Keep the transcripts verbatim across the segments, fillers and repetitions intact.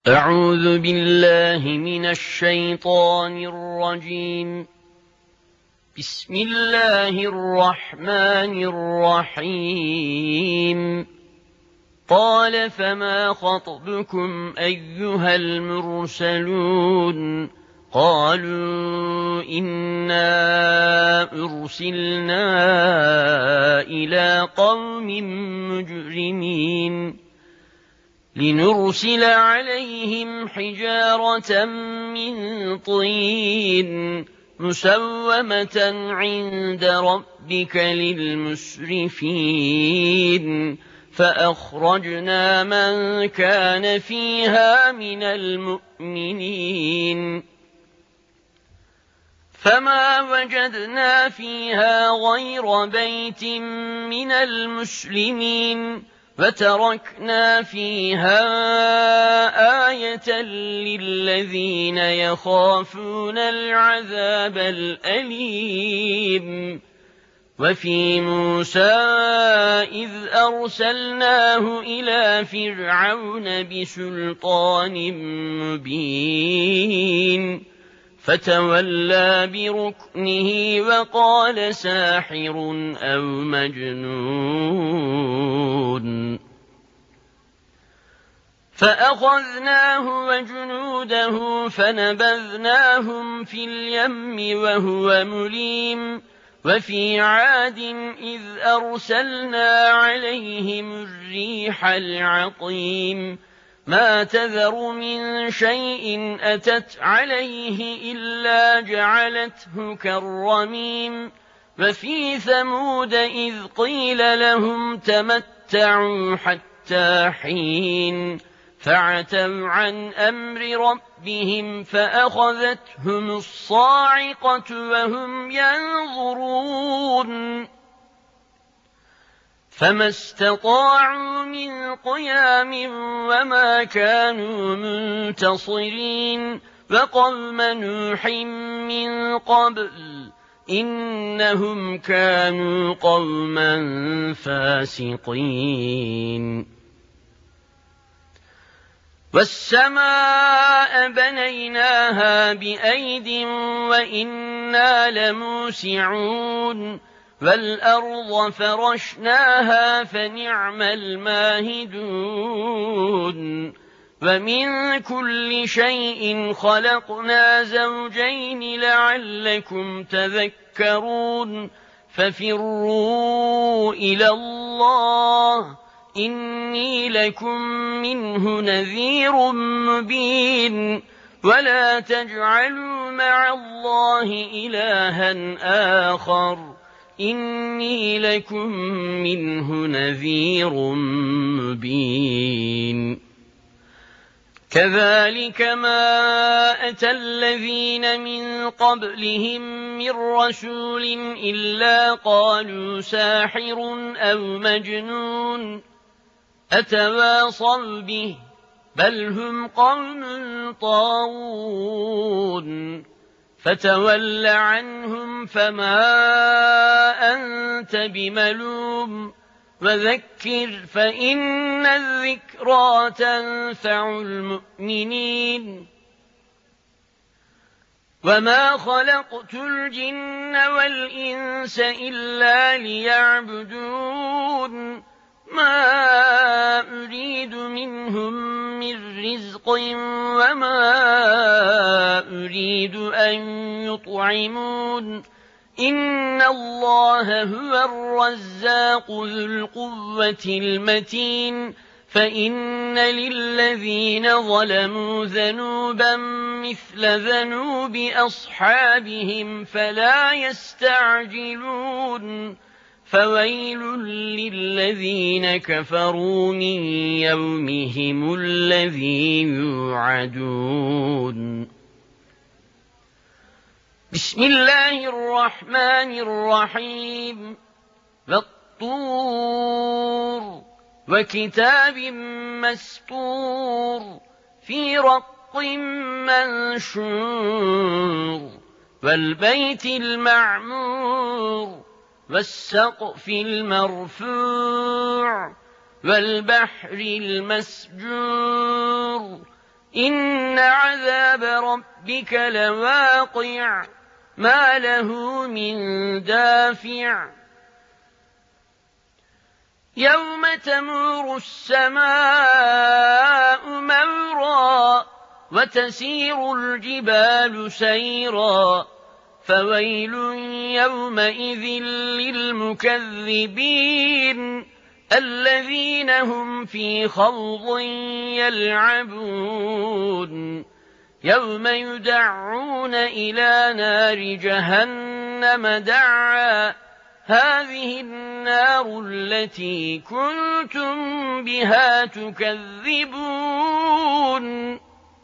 أعوذ بالله من الشيطان الرجيم. بسم الله الرحمن الرحيم. قال فما خطبكم أيها المرسلون؟ قالوا إنا أرسلنا إلى قوم مجرمين لنرسل عليهم حجارة من طين مسومة عند ربك للمسرفين فأخرجنا من كان فيها من المؤمنين فما وجدنا فيها غير بيت من المسلمين وتركنا فيها آية للذين يخافون العذاب الأليم. وفي موسى إذ أرسلناه إلى فرعون بسلطان مبين فتولى بركنه وقال ساحر أو مجنون فأخذناه وجنوده فنبذناهم في اليم وهو مليم. وفي عاد إذ أرسلنا عليهم الريح العقيم ما تذر من شيء أتت عليه إلا جعلته كالرميم. وفي ثمود إذ قيل لهم تمتعوا حتى حين فعتوا عن أمر ربهم فأخذتهم الصاعقة وهم ينظرون فما استطاعوا من قيام وما كانوا منتصرين. وقوم نوح من قبل إنهم كانوا قوما فاسقين. والسماء بنيناها بأيد وإنا لموسعون والأرض فرشناها فنعم الماهدون. ومن كل شيء خلقنا زوجين لعلكم تذكرون. ففروا إلى الله إني لكم منه نذير مبين. ولا تجعلوا مع الله إلها آخر إني لكم منه نذير مبين. كذلك ما أتى الذين من قبلهم من رسول إلا قالوا ساحر أو مجنون أتواصوا به بل هم قوم طاغون. فتول عنهم فما أنت بملوم وذكر فإن الذكرى تنفع المؤمنين. وما خلقت الجن والإنس إلا ليعبدون ما أريد منهم من رزق وما أريد أن يطعمون إن الله هو الرزاق ذو القوة المتين. فإن للذين ظلموا ذنوبا مثل ذنوب أصحابهم فلا يستعجلون. فويل للذين كفروا من يومهم الذي يوعدون. بسم الله الرحمن الرحيم. والطور وكتاب مسطور في رق منشور والبيت المعمور والسقف المرفوع والبحر المسجور إن عذاب ربك لواقع ما له من دافع يوم تمور السماء مورا وتسير الجبال سيرا فويل يومئذ للمكذبين الذين هم في خوض يلعبون يوم يدعون إلى نار جهنم دعا هذه النار التي كنتم بها تكذبون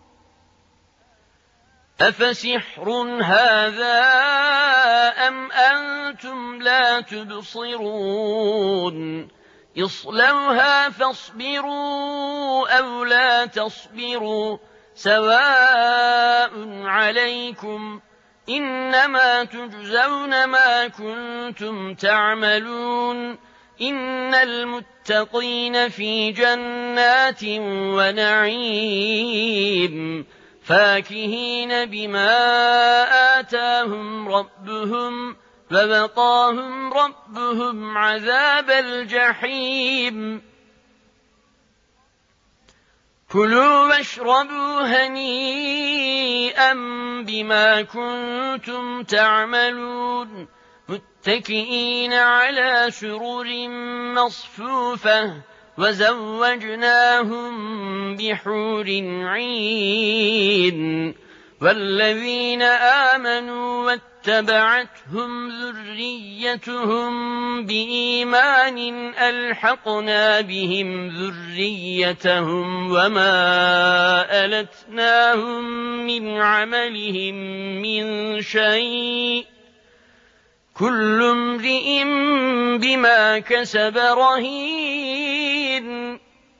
أفسحر هذا أم أنتم لا تبصرون اصلوها فاصبروا أو لا تصبروا سواء عليكم إنما تجزون ما كنتم تعملون إن المتقين في جنات ونعيم فاكهين بما آتاهم ربهم فوقاهم ربهم عذاب الجحيم كلوا واشربوا هنيئا بما كنتم تعملون متكئين على سرر مصفوفة وزوجناهم بحور عين والذين آمنوا واتبعتهم ذريتهم بإيمان ألحقنا بهم ذريتهم وما ألتناهم من عملهم من شيء كل امرئ بما كسب رهين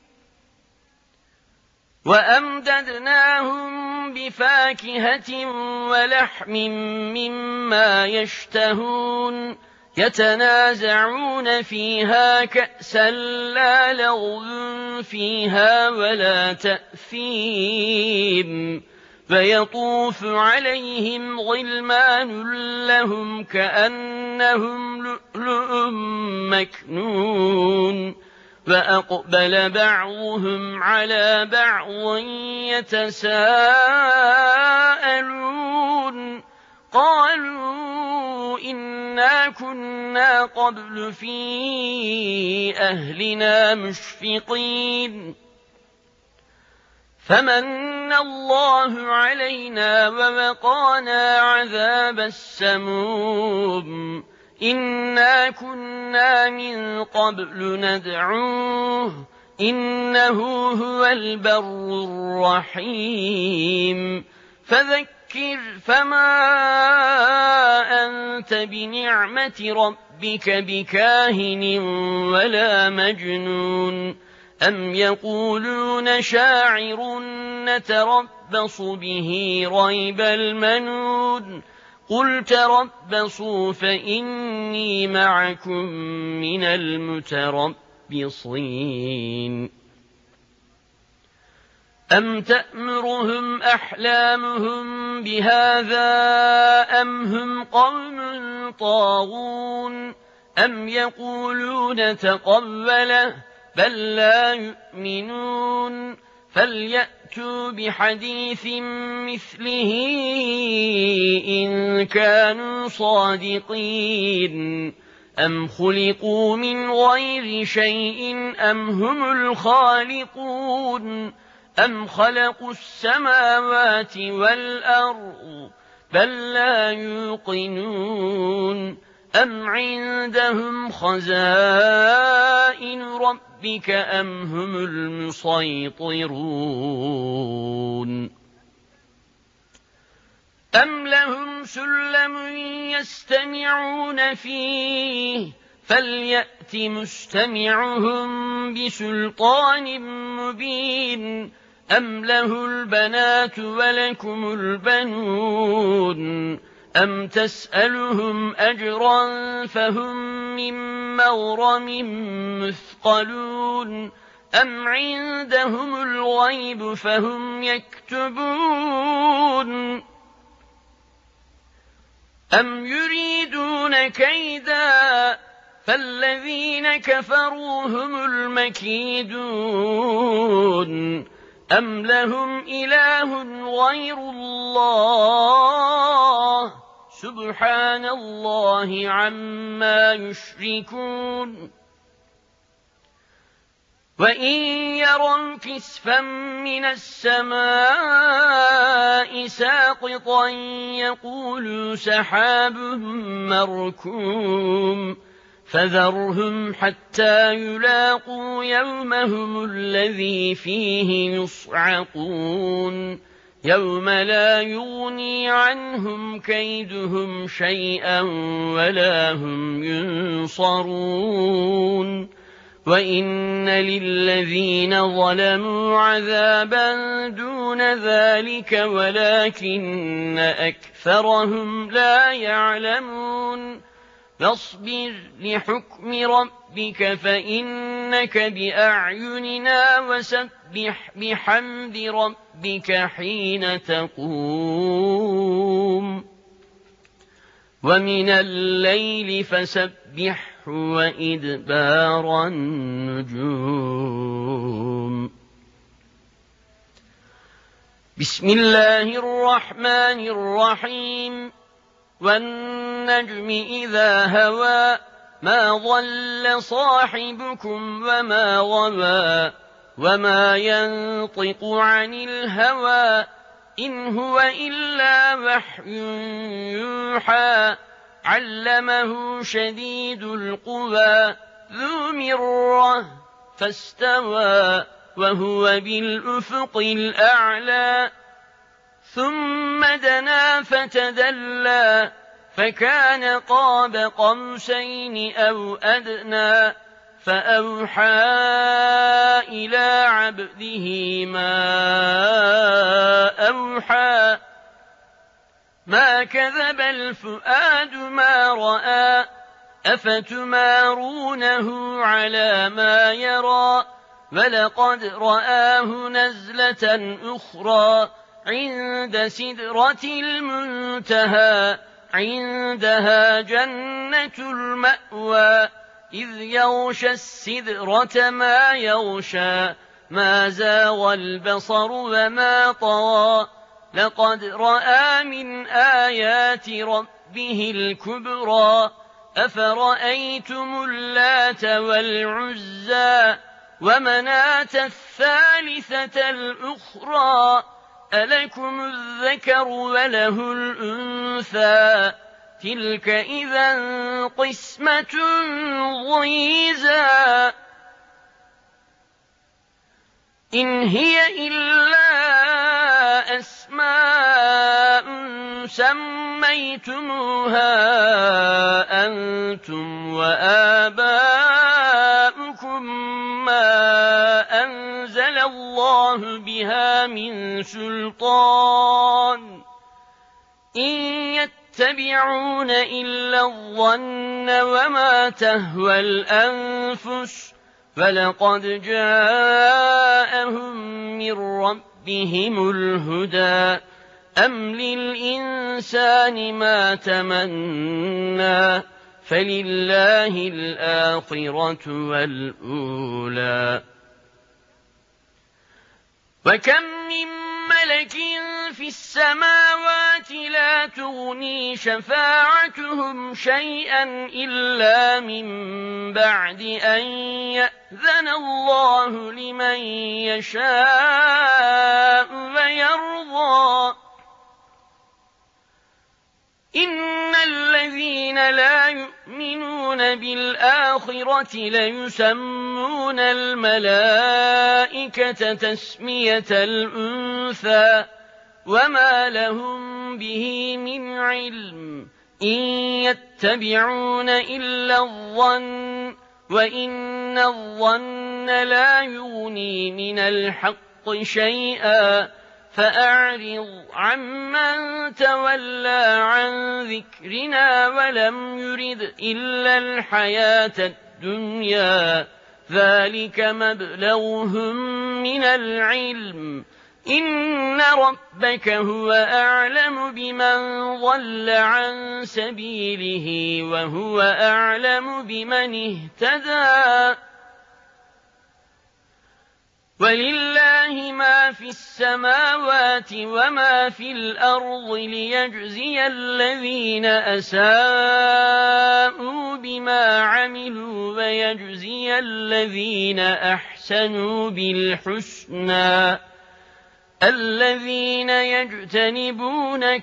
وأمددناهم بفاكهة ولحم مما يشتهون يتنازعون فيها كأسا لا لغو فيها ولا تأثيم فيطوف عليهم غلمان لهم كأنهم لؤلؤ مكنون فأقبل بعضهم على بعض يتساءلون قالوا إنا كنا قبل في أهلنا مشفقين فمن الله علينا ووقانا عذاب السموم إنا كنا من قبل ندعوه إنه هو البر الرحيم فذكر فما أنت بنعمة ربك بكاهن ولا مجنون أم يقولون شاعر نتربص به ريب المنون قل تربصوا فإني معكم من المتربصين أم تأمرهم أحلامهم بهذا أم هم قوم طاغون أم يقولون تقوله بل لا يؤمنون فليأتوا بحديث مثله إن كانوا صادقين أم خلقوا من غير شيء أم هم الخالقون أم خلقوا السماوات والأرض بل لا يوقنون أم عندهم خزائن ربك أم هم المسيطرون أم لهم سلم يستمعون فيه فليأت مستمعهم بسلطان مبين أم له البنات ولكم البنون أم تسألهم أجرا فهم من مغرم مثقلون أم عندهم الغيب فهم يكتبون أم يريدون كيدا فالذين كفروا هم المكيدون أم لهم إله غير الله سبحان الله عما يشركون وإن يروا كسفا من السماء ساقطا يقولوا سحاب مركوم فذرهم حتى يلاقوا يومهم الذي فيه يصعقون يوم لا يغني عنهم كيدهم شيئا ولا هم ينصرون وإن للذين ظلموا عذابا دون ذلك ولكن أكثرهم لا يعلمون فاصبر لحكم ربك فإنك بأعيننا وسبح بحمد ربك حين تقوم ومن الليل فسبحه وإدبار النجوم بسم الله الرحمن الرحيم والنجم إذا هوى ما ضل صاحبكم وما غوى وما ينطق عن الهوى إن هو إلا وحي يوحى علمه شديد القوى ذو مرة فاستوى وهو بالأفق الأعلى ثم دنا فتدلى فكان قاب قوسين أو أدنى فأوحى إلى عبده ما أوحى ما كذب الفؤاد ما رأى أفتمارونه على ما يرى ولقد رآه نزلة أخرى عند سدرة المنتهى عندها جنة المأوى إذ يغشى السدرة ما يغشى ما زاغ البصر وما طغى لقد رأى من آيات ربه الكبرى أفرأيتم اللات والعزى ومناة الثالثة الأخرى ألكم الذكر وله الأنثى تلك إذا قسمة ضيزى إن هي إلا أسماء سميتموها أنتم وآباؤكم ما أنزل الله بها من سلطان إن يتبعون إلا الظن وما تهوى الأنفس فلقد جاءهم من ربهم الهدى أم للإنسان ما تمنى فلله الآخرة والأولى وكم من ملك في السماوات لا تغني شفاعتهم شيئا إلا من بعد أن يأذن الله لمن يشاء ويرضى إن الذين لا يؤمنون بالآخرة ليسمون الملائكة تسمية الأنثى وما لهم به من علم إن يتبعون إلا الظن وإن الظن لا يغني من الحق شيئا فأعرض عمن تولى عن ذكرنا ولم يرد إلا الحياة الدنيا ذلك مبلغهم من العلم إن ربك هو أعلم بمن ضل عن سبيله وهو أعلم بمن اهتدى ولله ما في السماوات وما في الأرض ليجزي الذين أساءوا بما عملوا ويجزي الذين أحسنوا بالحسنى الذين يجتنبون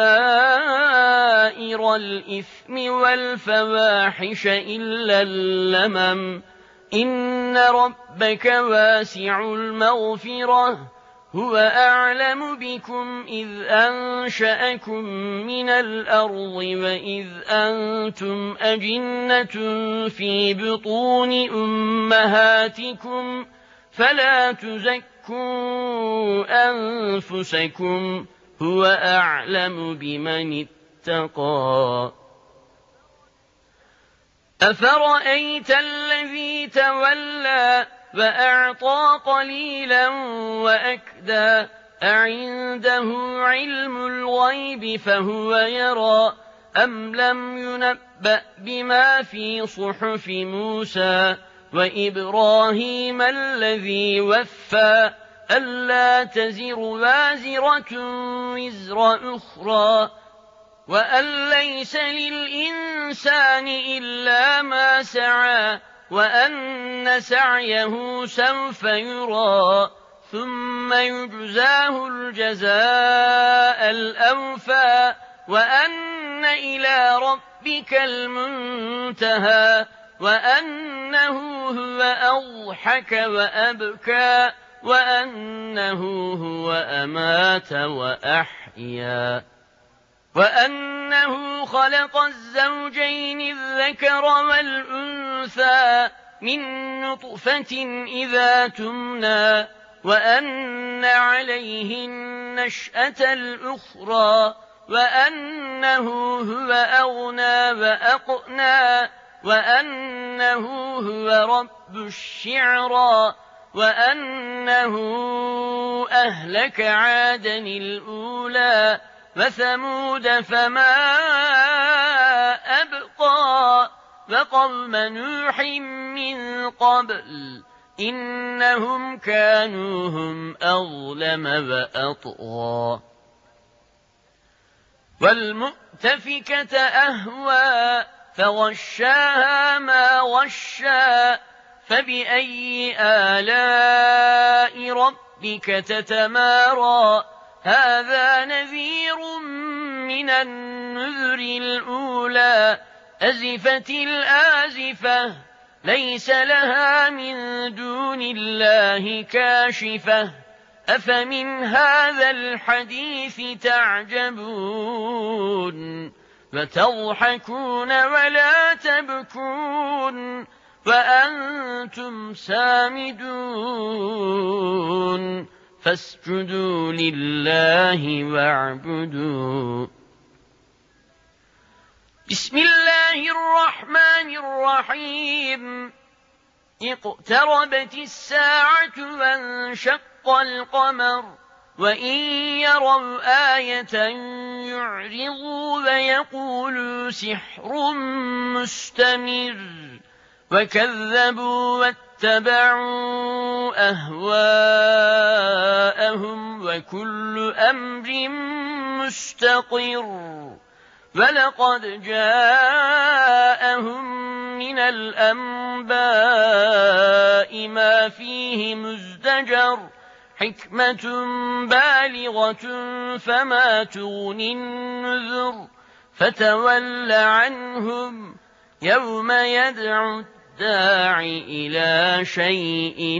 كبائر الإثم والفواحش إلا اللمم إن ربك واسع المغفرة هو أعلم بكم إذ أنشأكم من الأرض وإذ أنتم أجنة في بطون أمهاتكم فلا تزكوا أنفسكم هو أعلم بمن اتقى أفرأيت الذي تولى وأعطى قليلا وأكدى أعنده علم الغيب فهو يرى أم لم ينبأ بما في صحف موسى وإبراهيم الذي وفى ألا تزر وازرة وزر أخرى وأن ليس للإنسان إلا ما سعى وأن سعيه سوف يرى ثم يجزاه الجزاء الأوفى وأن إلى ربك المنتهى وأنه هو أضحك وأبكى وأنه هو أمات وأحيا وأنه خلق الزوجين الذكر والأنثى من نطفة إذا تمنى وأن عليه النشأة الأخرى وأنه هو أغنى وأقنى وأنه هو رب الشعرى وأنه أهلك عادا الأولى وثمود فما أبقى وقوم نوح من قبل إنهم كانوا هم أظلم وأطغى والمؤتفكة أهوى فغشاها ما غشى فبأي آلاء ربك تتمارى هذا نذير من النذر الأولى أزفت الآزفة ليس لها من دون الله كاشفة أفمن هذا الحديث تعجبون وتضحكون ولا تبكون وأنتم سامدون فاسجدوا لله واعبدوا بسم الله الرحمن الرحيم اقتربت الساعة وانشق القمر وإن يروا آية يعرضوا ويقولوا سحر مستمر وكذبوا واتبعوا أهواءهم وكل أمر مستقر ولقد جاءهم من الأنباء ما فيه مزدجر حكمة بالغة فما تغني النذر فتول عنهم يوم يدعو الداعي إلى شيء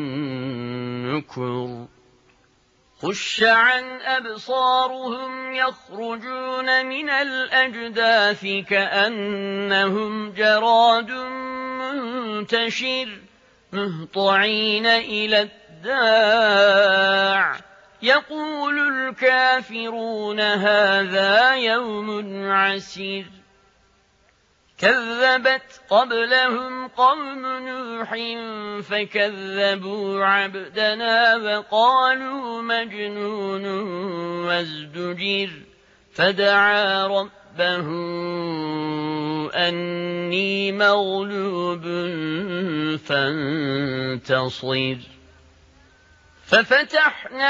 نكر خش عن أبصارهم يخرجون من الأجداث كأنهم جراد منتشر مهطعين إلى الداع يقول الكافرون هذا يوم عسير كذبت قبلهم قوم نوح فكذبوا عبدنا وقالوا مجنون وازدجر فدعا ربه أني مغلوب فانتصر ففتحنا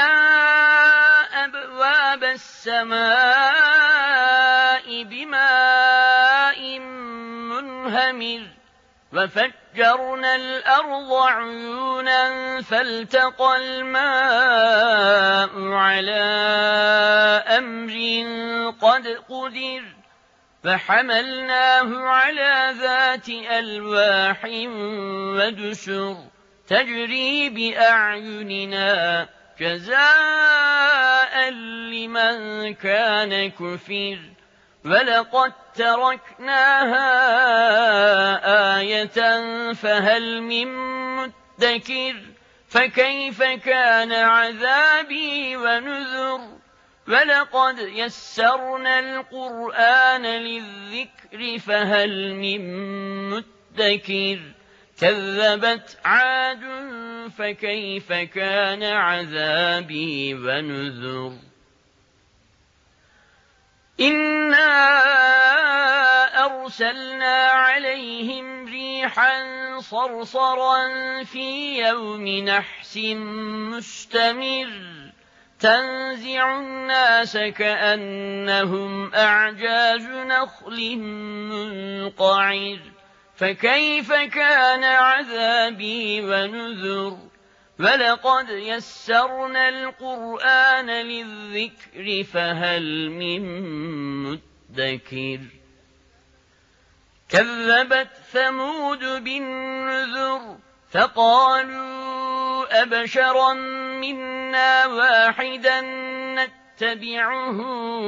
أبواب السماء بماء منهمر وفجرنا الأرض عيونا فالتقى الماء على أمر قد قدر فحملناه على ذات ألواح ودسر تجري بأعيننا جزاء لمن كان كفر ولقد تركناها آية فهل من مدكر فكيف كان عذابي ونذر ولقد يسرنا القرآن للذكر فهل من مدكر كذبت عاد فكيف كان عذابي ونذر إنا أرسلنا عليهم ريحا صرصرا في يوم نحس مستمر تنزع الناس كأنهم أعجاز نخل منقعر فكيف كان عذابي ونذر ولقد يسرنا القرآن للذكر فهل من مدكر كذبت ثمود بالنذر فقالوا أبشرا منا واحدا نتبعه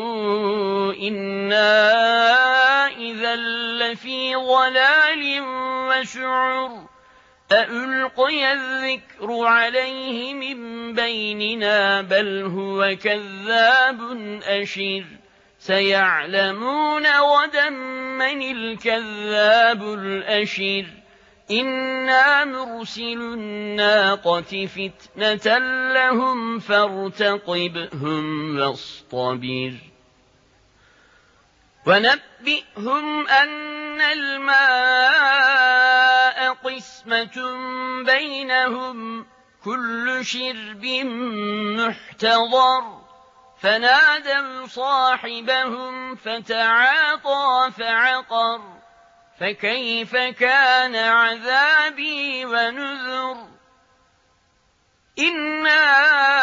إنا إذا لفي ضلال وسعر أألقي الذكر عليه من بيننا بل هو كذاب أشر سيعلمون غدا من الكذاب الأشر إنا مرسل الناقة فتنة لهم فارتقبهم واصطبر ونبئهم أن الماء قسمة بينهم كل شرب محتضر فنادوا صاحبهم فتعاطى فعقر فكيف كان عذابي ونذر إنا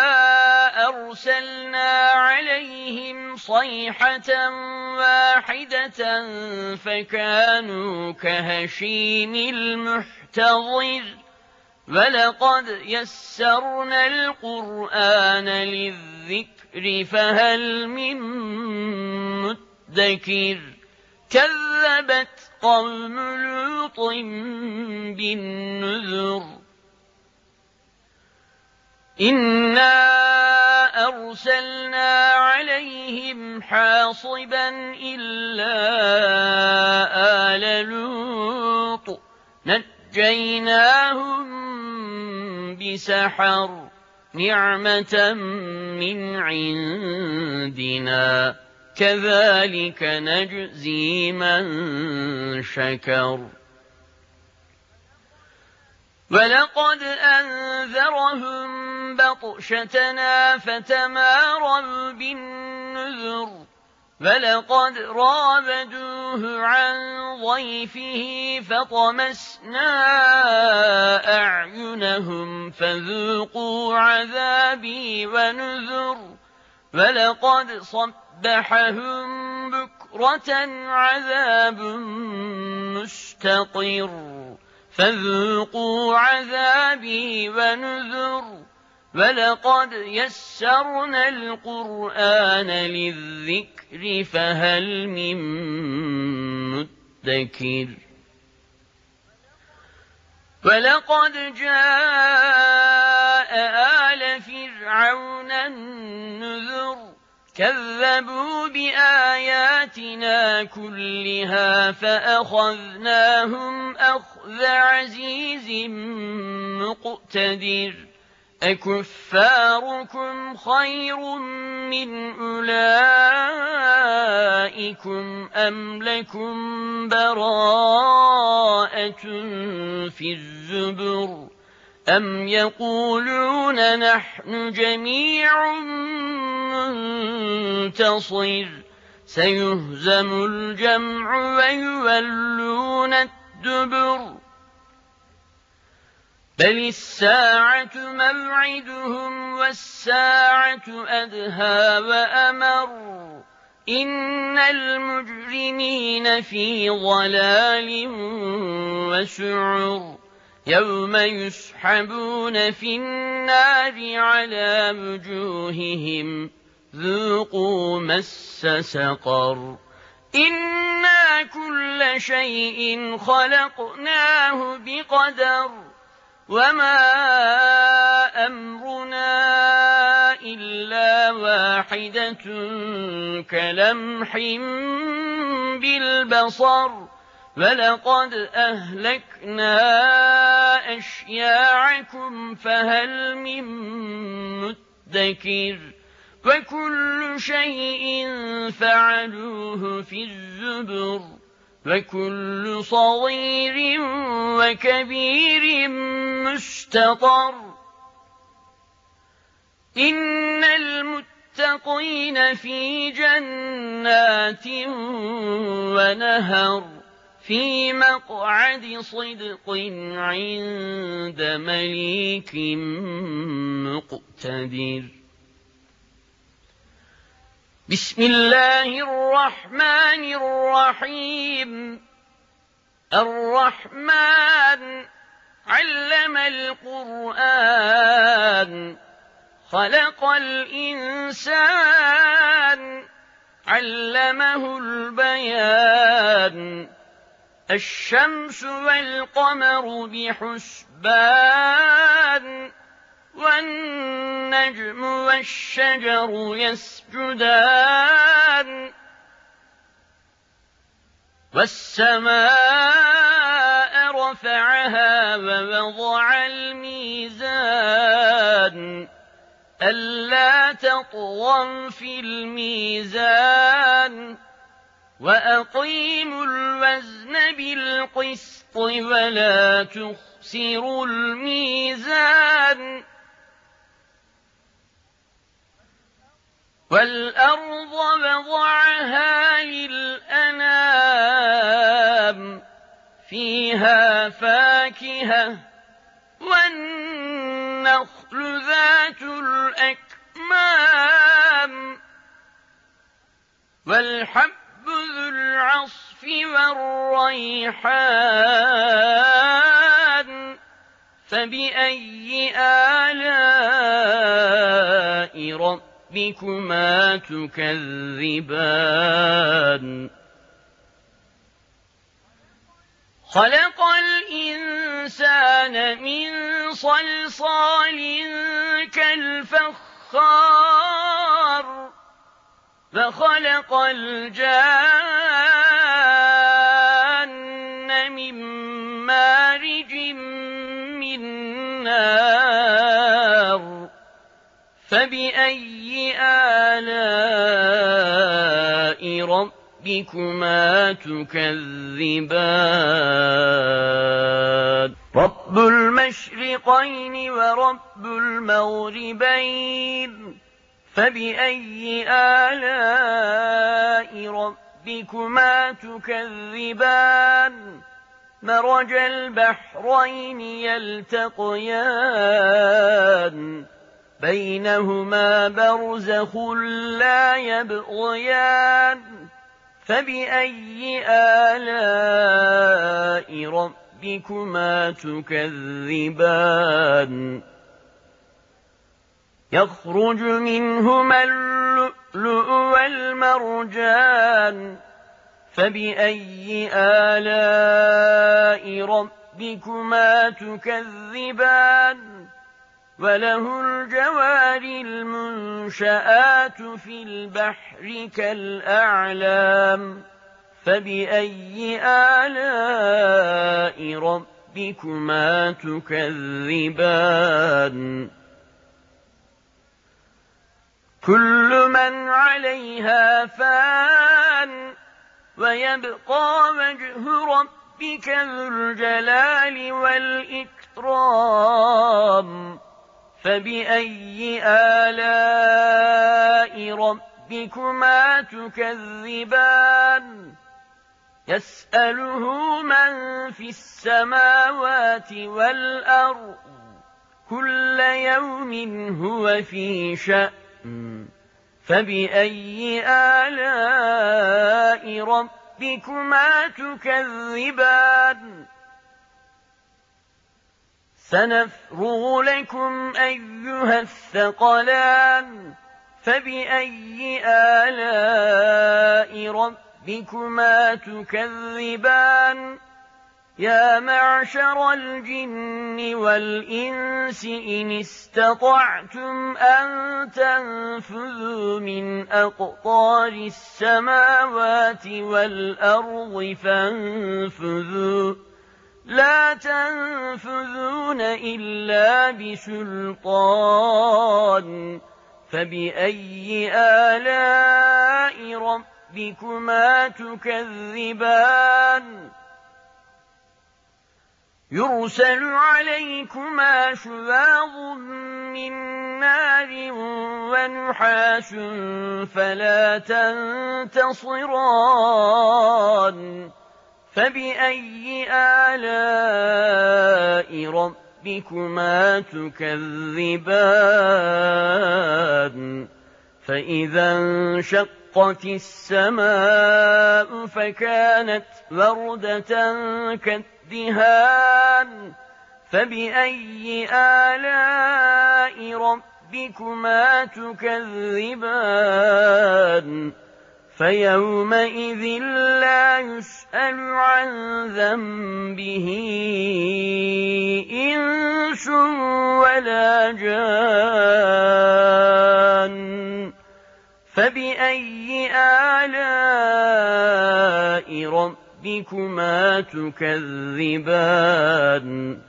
أرسلنا عليهم صيحة واحدة فكانوا كهشيم المحتضر ولقد يسرنا القرآن للذكر فهل من مدكر كذبت قوم لوط بالنذر إنا أرسلنا عليهم حاصبا إلا آل لوط نجيناهم بسحر نعمة من عندنا كذلك نجزي من شكر ولقد أنذرهم بطشتنا فتماروا بالنذر ولقد راودوه عن ضيفه فطمسنا أعينهم فذوقوا عذابي ونذر ولقد صبحهم بكرة عذاب مستقر فذوقوا عذابي ونذر ولقد يسرنا القرآن للذكر فهل من مدكر ولقد جاء آل فرعون النذر كذبوا بآياتنا كلها فأخذناهم أخذ عزيز مقتدر أكفاركم خير من أولئكم أم لكم براءة في الزبر أم يقولون نحن جميع منتصر سيهزم الجمع ويولون الدبر بل الساعة موعدهم والساعة أدهى وأمر إن المجرمين في ضلال وسعر يوم يسحبون في النار على وجوههم ذوقوا مس سقر إنا كل شيء خلقناه بقدر وما أمرنا إلا واحدة كلمح بالبصر ولقد أهلكنا أشياعكم فهل من مدكر وكل شيء فعلوه في الزبر وكل صغير وكبير مستطر إن المتقين في جنات ونهر في مقعد صدق عند مليك مقتدر بسم الله الرحمن الرحيم الرحمن علم القرآن خلق الإنسان علمه البيان الشمس والقمر بحسبان والنجم والشجر يسجدان والسماء رفعها ووضع الميزان ألا تطغوا في الميزان وأقيموا الوزن بالقسط ولا تخسروا الميزان والأرض وضعها للأنام فيها فاكهة والنخل ذات الأكمام والحب ذو العصف والريحان فبأي آلاء ربكما تكذبان خلق الإنسان من صلصال كالفخار وخلق الجان من مارج من نار فبأي آلاء ربكما تكذبان رب المشرقين ورب المغربين فبأي آلاء ربكما تكذبان مرج البحرين يلتقيان بينهما برزخ لا يبغيان فبأي آلاء ربكما تكذبان يخرج منهما اللؤلؤ والمرجان فبأي آلاء ربكما تكذبان وله الجوار المنشآت في البحر كالأعلام فبأي آلاء ربكما تكذبان كل من عليها فان ويبقى وجه ربك ذو الجلال والإكرام فبأي آلاء ربكما تكذبان يسأله من في السماوات والأرض كل يوم هو في شأن فبأي آلاء ربكما تكذبان سنفرغ لكم أيها الثقلان فبأي آلاء ربكما تكذبان يا معشر الجن والإنس إن استطعتم أن تنفذوا من أقطار السماوات والأرض فانفذوا لا تنفذون إلا بسلطان فبأي آلاء ربكما تكذبان يرسل عليكما شواظ من نار ونحاس فلا تنتصران فبأي آلاء ربكما تكذبان فإذا انشقت السماء فكانت وردة كالدهان فبأي آلاء ربكما تكذبان فيومئذ لا يسأل عن ذنبه إنس ولا جان فبأي آلاء ربكما تكذبان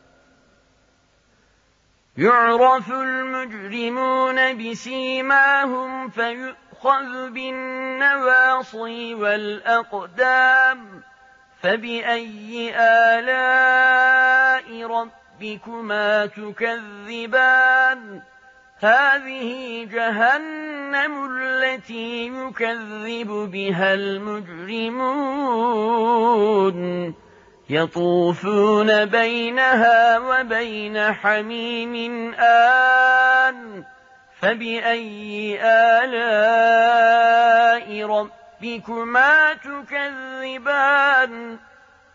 يعرف المجرمون بسيماهم فيؤخذ بالنواصي والأقدام فبأي آلاء ربكما تكذبان هذه جهنم التي يكذب بها المجرمون يطوفون بينها وبين حميم آن فبأي آلاء ربكما تكذبان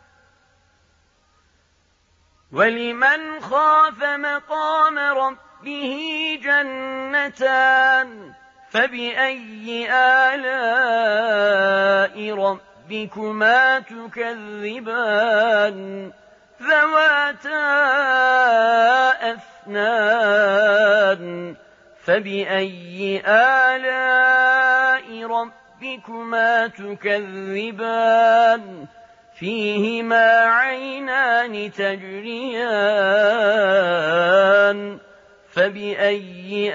ولمن خاف مقام ربه جنتان فبأي آلاء ربكما تكذبان ذواتا أفنان فبأي آلاء ربكما تكذبان فيهما عينان تجريان فبأي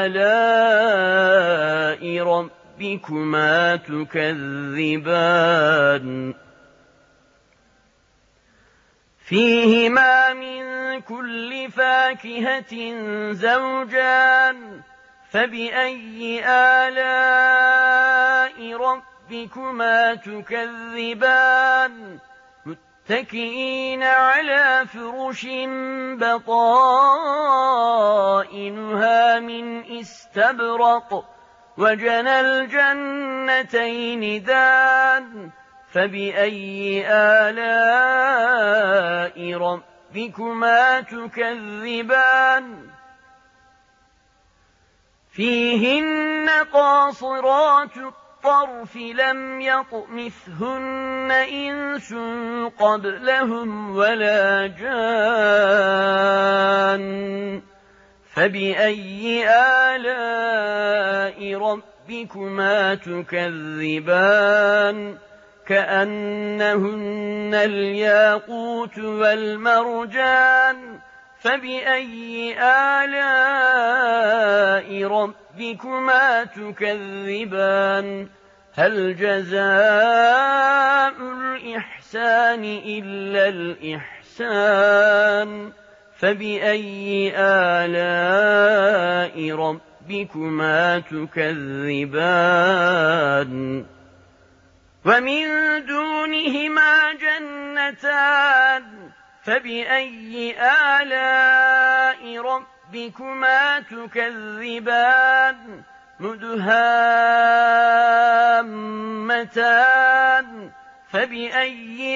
آلاء ربكما تكذبان فيهما من كل فاكهة زوجان فبأي آلاء ربكما تكذبان متكئين على فرش بطائنها من استبرق وجنى الجنتين دان فبأي آلاء ربكما تكذبان فيهن قاصرات الطرف لم يطمثهن إنس قبلهم ولا جان فبأي آلاء ربكما تكذبان كأنهن الياقوت والمرجان فبأي آلاء ربكما تكذبان هل جزاء الإحسان إلا الإحسان فبأي آلاء ربكما تكذبان ومن دونهما جنتان فبأي آلاء ربكما تكذبان مدهامتان فبأي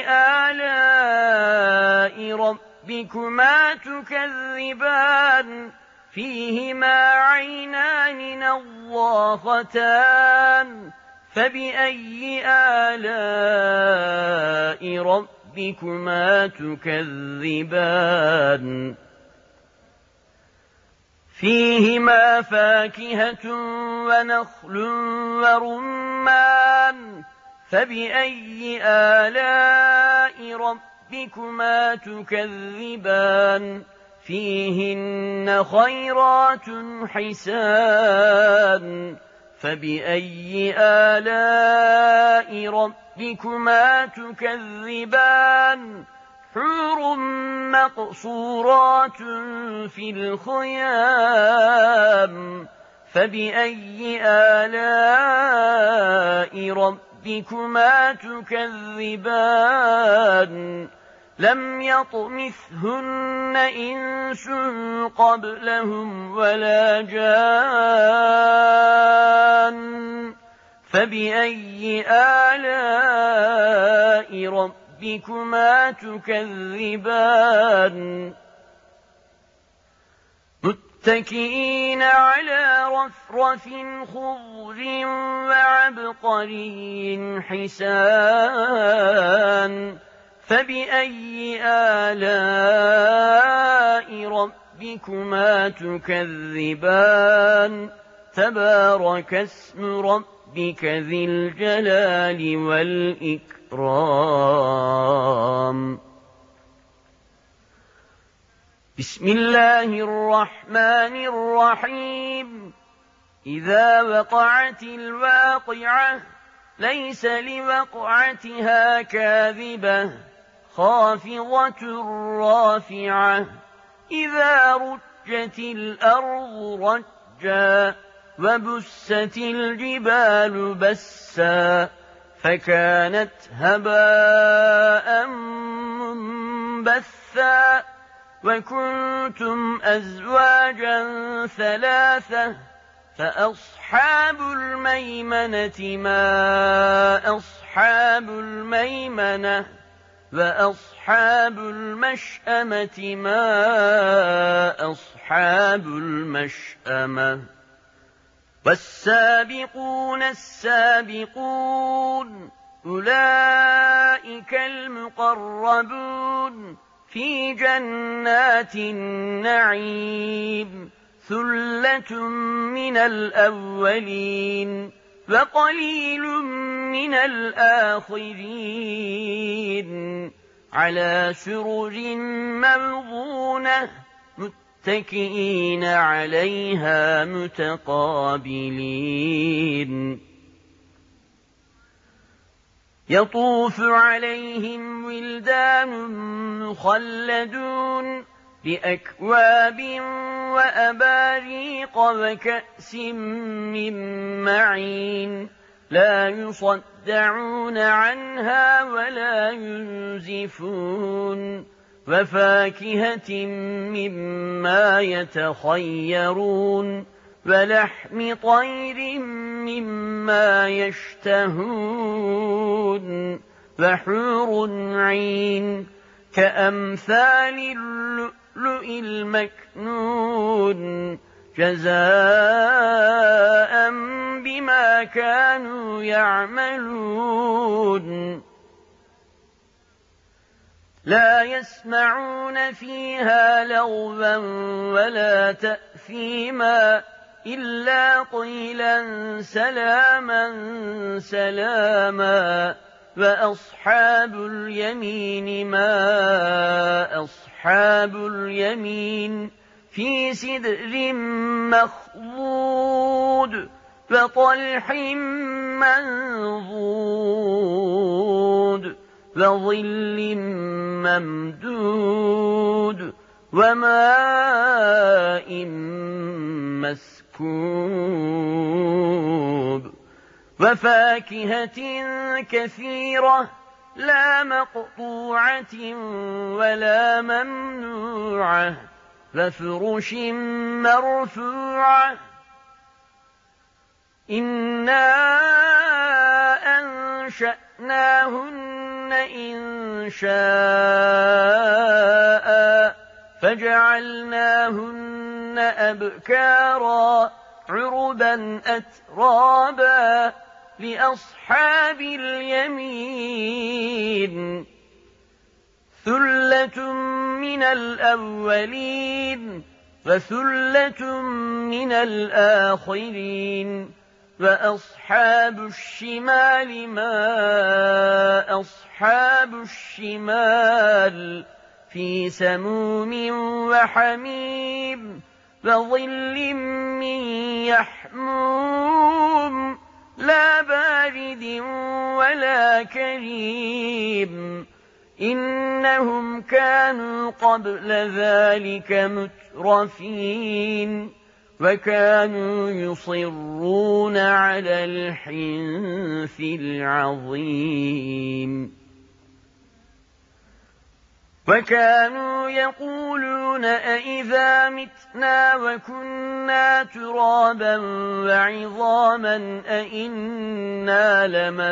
آلاء ربكما تكذبان فيهما عينان نضاختان فبأي آلاء ربكما تكذبان فيهما فاكهة ونخل ورمان فبأي آلاء ربكما تكذبان فيهن خيرات حسان فبأي آلاء ربكما تكذبان حور مقصورات في الخيام فبأي آلاء ربكما تكذبان لم يطمثهن إنس قبلهم ولا جان فبأي آلاء ربكما تكذبان متكئين على رفرف خضر وعبقري حسان فبأي آلاء ربكما تكذبان تبارك اسم ربك ذي الجلال والإكرام بسم الله الرحمن الرحيم إذا وقعت الواقعة ليس لوقعتها كاذبة خافضة رافعة إذا رجت الأرض رجا وبست الجبال بسا فكانت هباء منبثا وكنتم أزواجا ثلاثة فأصحاب الميمنة ما أصحاب الميمنة وأصحاب المشأمة ما أصحاب المشأمة والسابقون السابقون أولئك المقربون في جنات النعيم ثلة من الأولين وقليل من الآخرين على سرر موضونة متكئين عليها متقابلين يطوف عليهم ولدان مخلدون بأكواب وأباريق وكأس من معين لا يصدعون عنها ولا ينزفون وفاكهة مما يتخيرون ولحم طير مما يشتهون وحور عين كأمثال اللؤلؤ المكنون جزاء بما كانوا يعملون لا يسمعون فيها لغوا ولا تأثيما تأثيما إلا قيلا سلاما سلاما وأصحاب اليمين ما أصحاب اليمين في سدر مخضود وطلح منضود وظل ممدود وماء مسكوب وفاكهة كثيرة لا مقطوعة ولا ممنوعة وفرش مرفوعة إنا أنشأناهن إن شاء فجعلناهن أبكارا عربا أترابا لأصحاب اليمين ثلة من الأولين وثلة من الآخرين وأصحاب الشمال ما أصحاب الشمال في سموم وحميم وظل من يحموم لا بارد ولا كريم إنهم كانوا قبل ذلك مترفين وكانوا يصرون على الحنث العظيم وكانوا يقولون أئذا متنا وكنا ترابا وعظاما أئنا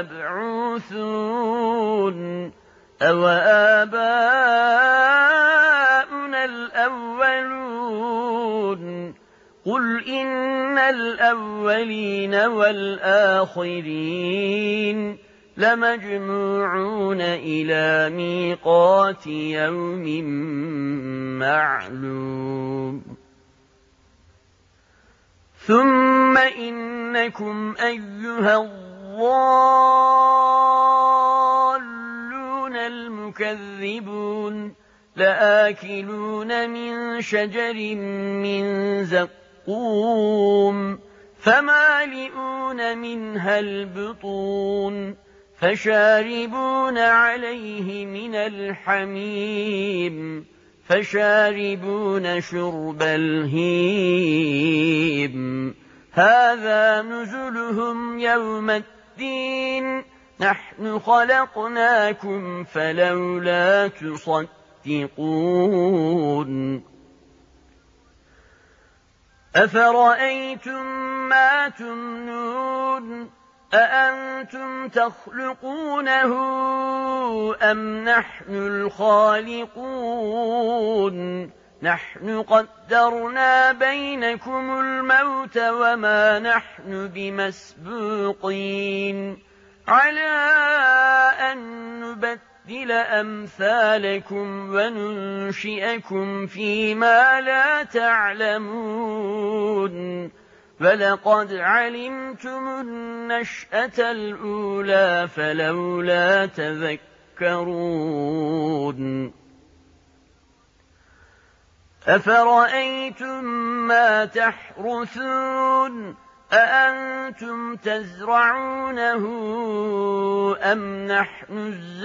لمبعوثون أو آباؤنا الأولون قل إن الأولين والآخرين لمجموعون إلى ميقات يوم معلوم ثم إنكم أيها الضالون المكذبون لآكلون من شجر من زقوم فمالئون منها البطون فشاربون عليه من الحميم فشاربون شرب الهيم هذا نزلهم يوم الدين نحن خلقناكم فلولا تصدقون أفرأيتم ما تمنون أأنتم تخلقونه أم نحن الخالقون نحن قدرنا بينكم الموت وما نحن بمسبوقين على أن نبدل أمثالكم وننشئكم فيما لا تعلمون فلقد علمتم النشأة الأولى فلولا تذكرون أفرأيتم ما تحرثون أأنتم تزرعونه أم نحن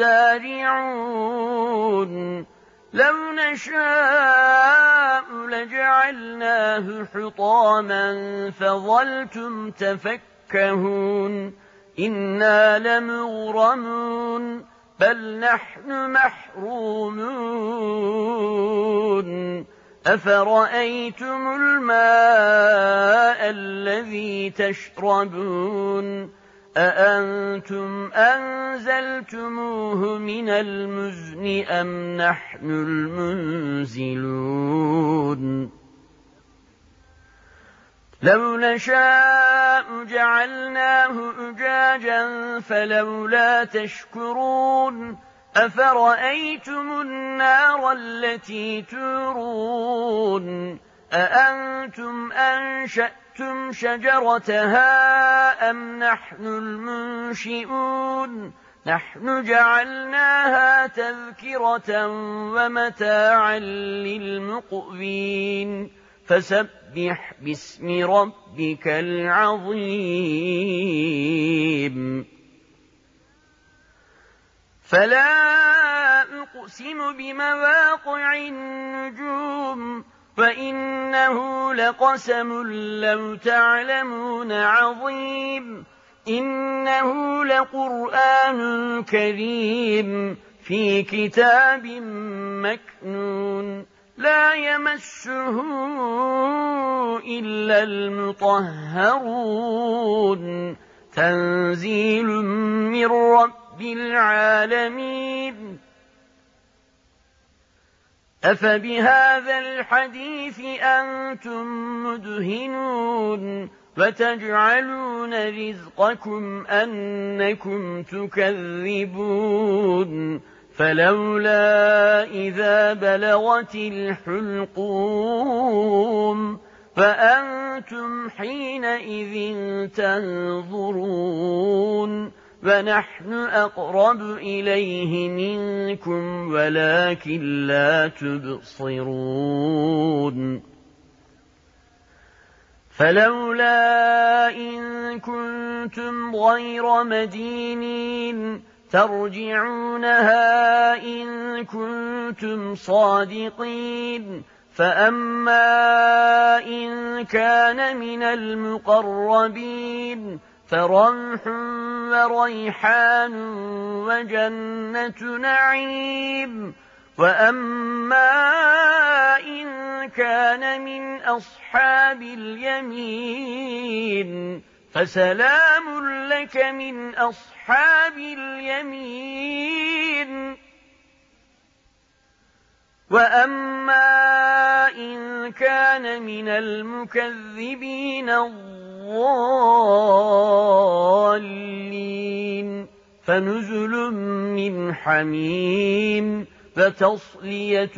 الزارعون لو نشاء لجعلناه حطاما فظلتم تفكهون إنا لمغرمون بل نحن محرومون أفرأيتم الماء الذي تشربون أأنتم أنزلتموه من المزن أم نحن المنزلون لو نشاء جعلناه أجاجا فلولا تشكرون أفرأيتم النار التي تورون أأنتم أنشأتم شجرتها أم نحن المنشئون نحن جعلناها تذكرة ومتاعا للمقوين فسبح باسم ربك العظيم فلا أقسم بمواقع النجوم وإنه لقسم لو تعلمون عظيم إنه لقرآن كريم في كتاب مكنون لا يمسه إلا المطهرون تنزيل من رب العالمين أفبهذا الحديث أنتم مدهنون وتجعلون رزقكم أنكم تكذبون فلولا إذا بلغت الحلقوم فأنتم حينئذ تنظرون ونحن أقرب إليه منكم ولكن لا تبصرون فلولا إن كنتم غير مدينين ترجعونها إن كنتم صادقين فأما إن كان من المقربين فروح وريحان وجنة نعيم وأما إن كان من أصحاب اليمين فسلام لك من أصحاب اليمين وأما إن كان من المكذبين الضالين فنزل من حميم وتصلية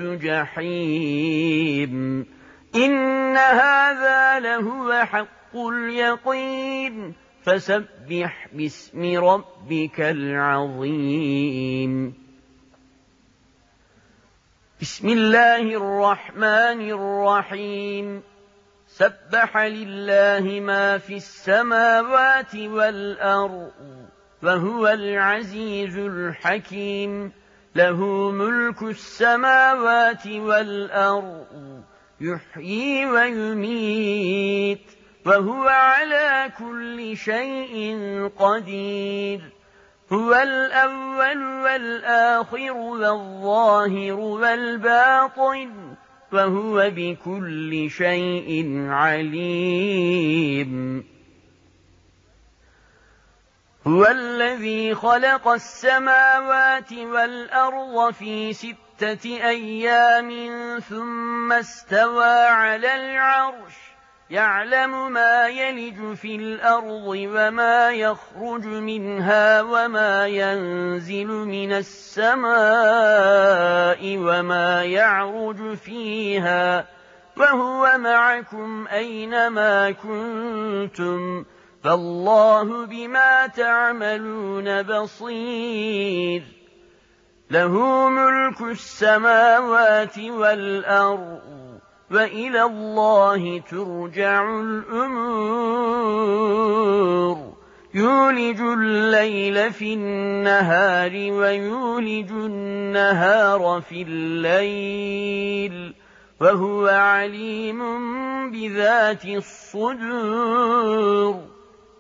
جحيم إن هذا لهو حق اليقين فسبح باسم ربك العظيم بسم الله الرحمن الرحيم سبح لله ما في السماوات والأرض وهو العزيز الحكيم له ملك السماوات والأرض يحيي ويميت وهو على كل شيء قدير هو الأول والآخر والظاهر والباطن وهو بكل شيء عليم هو الذي خلق السماوات والأرض في ستة أيام ثم استوى على العرش يعلم ما يلج في الأرض وما يخرج منها وما ينزل من السماء وما يعرج فيها وهو معكم أينما كنتم فالله بما تعملون بصير له ملك السماوات والأرض وإلى الله ترجع الأمور يولج الليل في النهار ويولج النهار في الليل وهو عليم بذات الصدور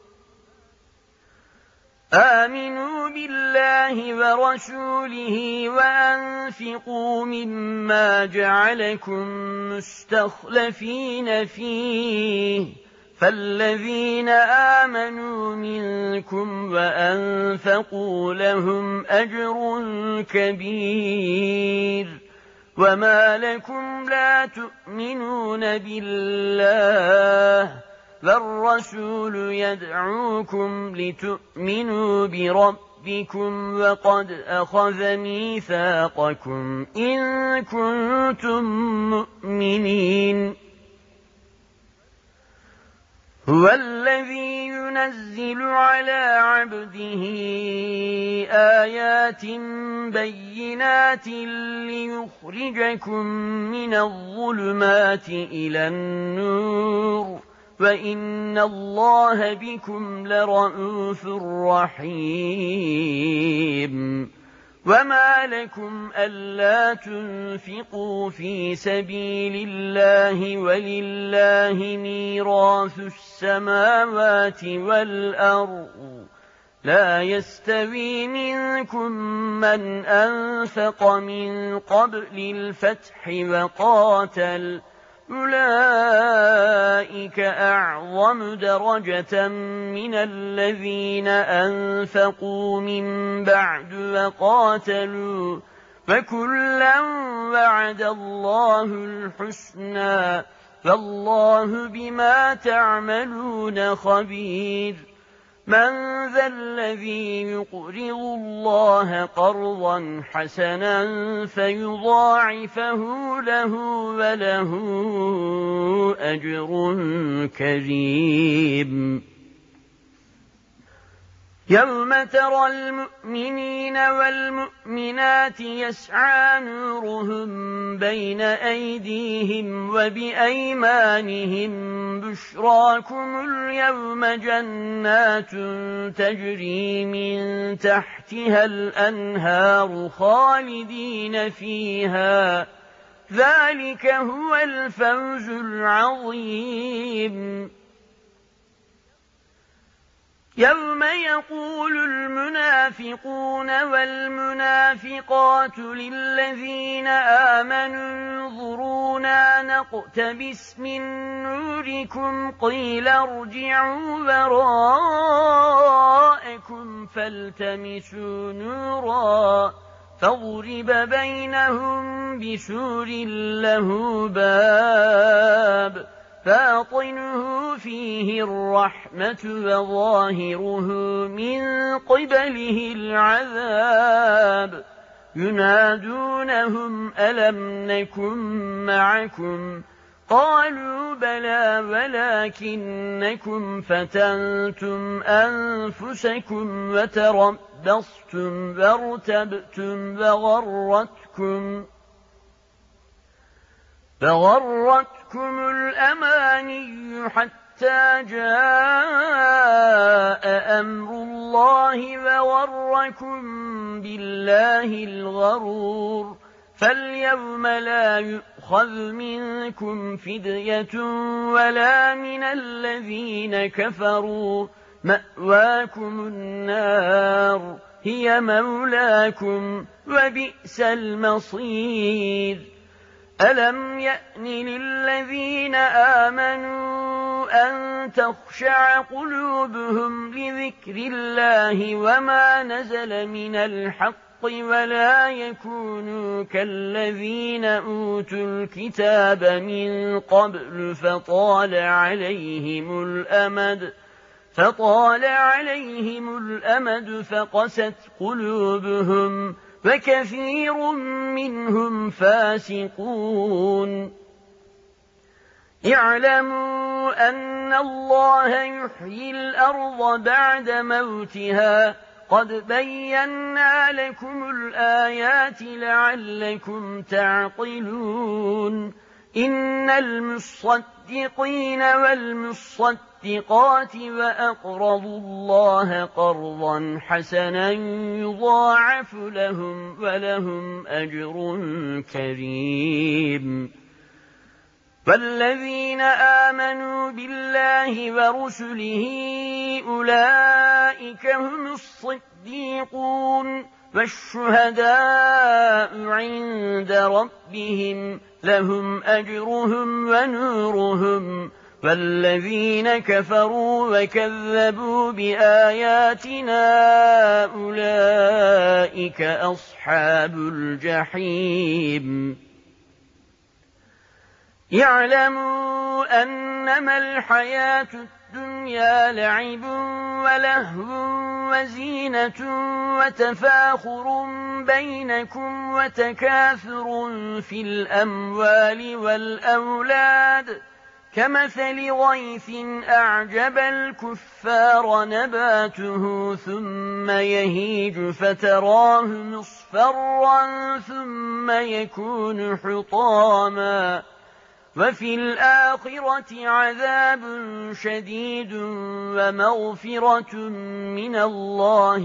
آمنوا بالله ورسوله وأنفقوا مما جعلكم مستخلفين فيه فالذين آمنوا منكم وأنفقوا لهم أجر كبير وما لكم لا تؤمنون بالله والرسول يدعوكم لتؤمنوا بربكم وقد أخذ ميثاقكم إن كنتم مؤمنين هو الذي ينزل على عبده آيات بينات ليخرجكم من الظلمات إلى النور وإن الله بكم لرءوف رحيم وما لكم ألا تنفقوا في سبيل الله ولله ميراث السماوات والأرض لا يستوي منكم من أنفق من قبل الفتح وقاتل أولئك أعظم درجة من الذين أنفقوا من بعد وقاتلوا فكلا وعد الله الحسنى فالله بما تعملون خبير من ذا الذي يقرض الله قرضا حسنا فيضاعفه له وله أجر كريم يوم ترى المؤمنين والمؤمنات يسعى نورهم بين أيديهم وبأيمانهم بشراكم اليوم جنات تجري من تحتها الأنهار خالدين فيها ذلك هو الفوز العظيم يوم يقول المنافقون والمنافقات للذين آمنوا انظرونا نقتبس من نوركم قيل ارجعوا وراءكم فالتمسوا نورا فضرب بينهم بسور له باب باطنه فيه الرحمة وظاهره من قبله العذاب ينادونهم ألم نكن معكم قالوا بلى ولكنكم فتنتم أنفسكم وتربصتم وارتبتم وغرتكم فغرتكم الأماني حتى جاء أمر الله وغركم بالله الغرور فاليوم لا يؤخذ منكم فدية ولا من الذين كفروا مأواكم النار هي مولاكم وبئس المصير ألم يأن للذين آمنوا أن تخشع قلوبهم لذكر الله وما نزل من الحق ولا يكونوا كالذين أوتوا الكتاب من قبل فطال عليهم الأمد فطال عليهم الأمد فقست قلوبهم وكثير منهم فاسقون اعلموا أن الله يحيي الأرض بعد موتها قد بينا لكم الآيات لعلكم تعقلون إن المصدقين والمصدقات وأقرضوا الله قرضا حسنا يضاعف لهم ولهم أجر كريم والذين آمنوا بالله ورسله أولئك هم الصديقون والشهداء عند ربهم لهم أجرهم ونورهم والذين كفروا وكذبوا بآياتنا أولئك أصحاب الجحيم يعلموا أنما الحياة الدنيا لعب ولهو وزينة وتفاخر بينكم وتكاثر في الأموال والأولاد كمثل غيث أعجب الكفار نباته ثم يهيج فتراه مصفرا ثم يكون حطاما وفي الآخرة عذاب شديد ومغفرة من الله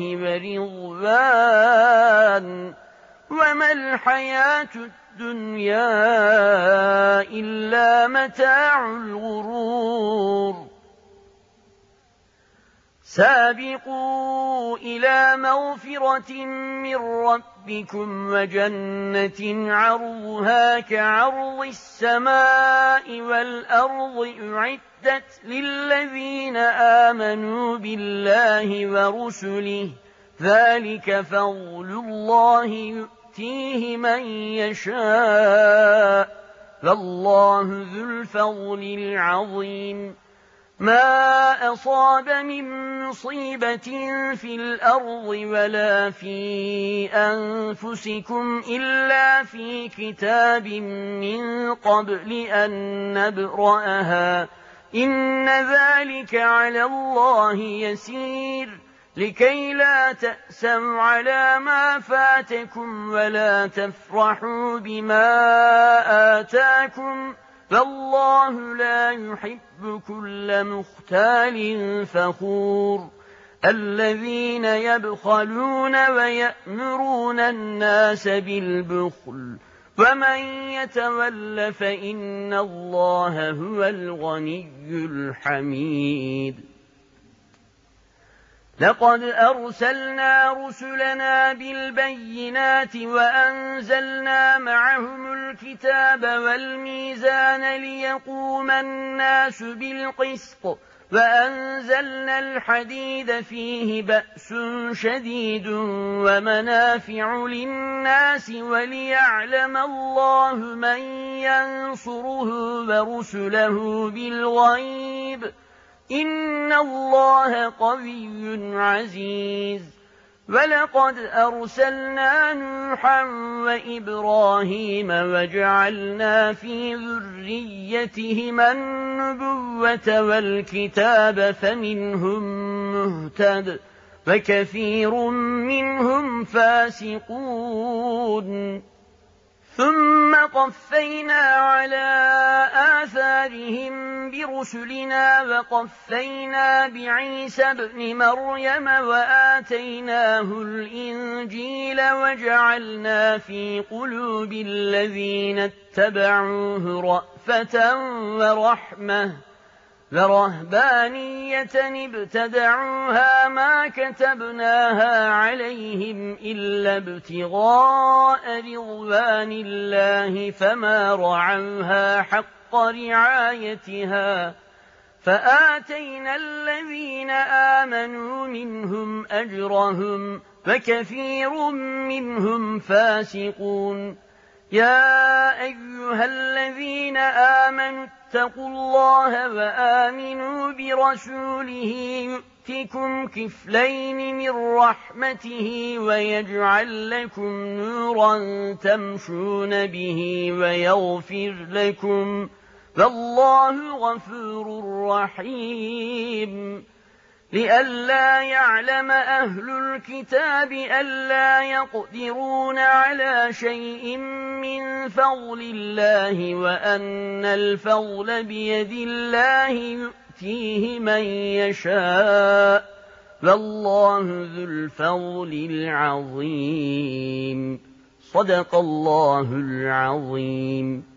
ورضوان وما الحياة الدنيا إلا متاع الغرور سابقوا إلى مغفرة من ربكم وجنة عرضها كعرض السماء والأرض أعدت للذين آمنوا بالله ورسله ذلك فضل الله يؤتيه من يشاء فالله ذو الفضل العظيم ما أصاب من مصيبة في الأرض ولا في أنفسكم إلا في كتاب من قبل أن نبرأها إن ذلك على الله يسير لكي لا تأسوا على ما فاتكم ولا تفرحوا بما آتاكم فالله لا يحب كل مختال فخور الذين يبخلون ويأمرون الناس بالبخل ومن يتول فإن الله هو الغني الحميد لقد أرسلنا رسلنا بالبينات وأنزلنا معهم الكتاب والميزان ليقوم الناس بالقسط وأنزلنا الحديد فيه بأس شديد ومنافع للناس وليعلم الله من ينصره ورسله بالغيب إن الله قوي عزيز ولقد أرسلنا نوحا وإبراهيم وجعلنا في ذريتهما النبوة والكتاب فمنهم مهتد وكثير منهم فاسقون ثم قفينا على آثارهم برسلنا وقفينا بعيسى ابن مريم وآتيناه الإنجيل وجعلنا في قلوب الذين اتبعوه رأفة ورحمة ورهبانية ابتدعوها ما كتبناها عليهم إلا ابتغاء رضوان الله فما رعوها حق رعايتها فآتينا الذين آمنوا منهم أجرهم وكثير منهم فاسقون يا أيها الذين آمنوا اتقوا الله وآمنوا برسوله يؤتكم كفلين من رحمته ويجعل لكم نورا تمشون به ويغفر لكم فالله غفور رحيم لئلا يعلم أهل الكتاب ألا يقدرون على شيء من فضل الله وأن الفضل بيد الله يؤتيه من يشاء فالله ذو الفضل العظيم صدق الله العظيم.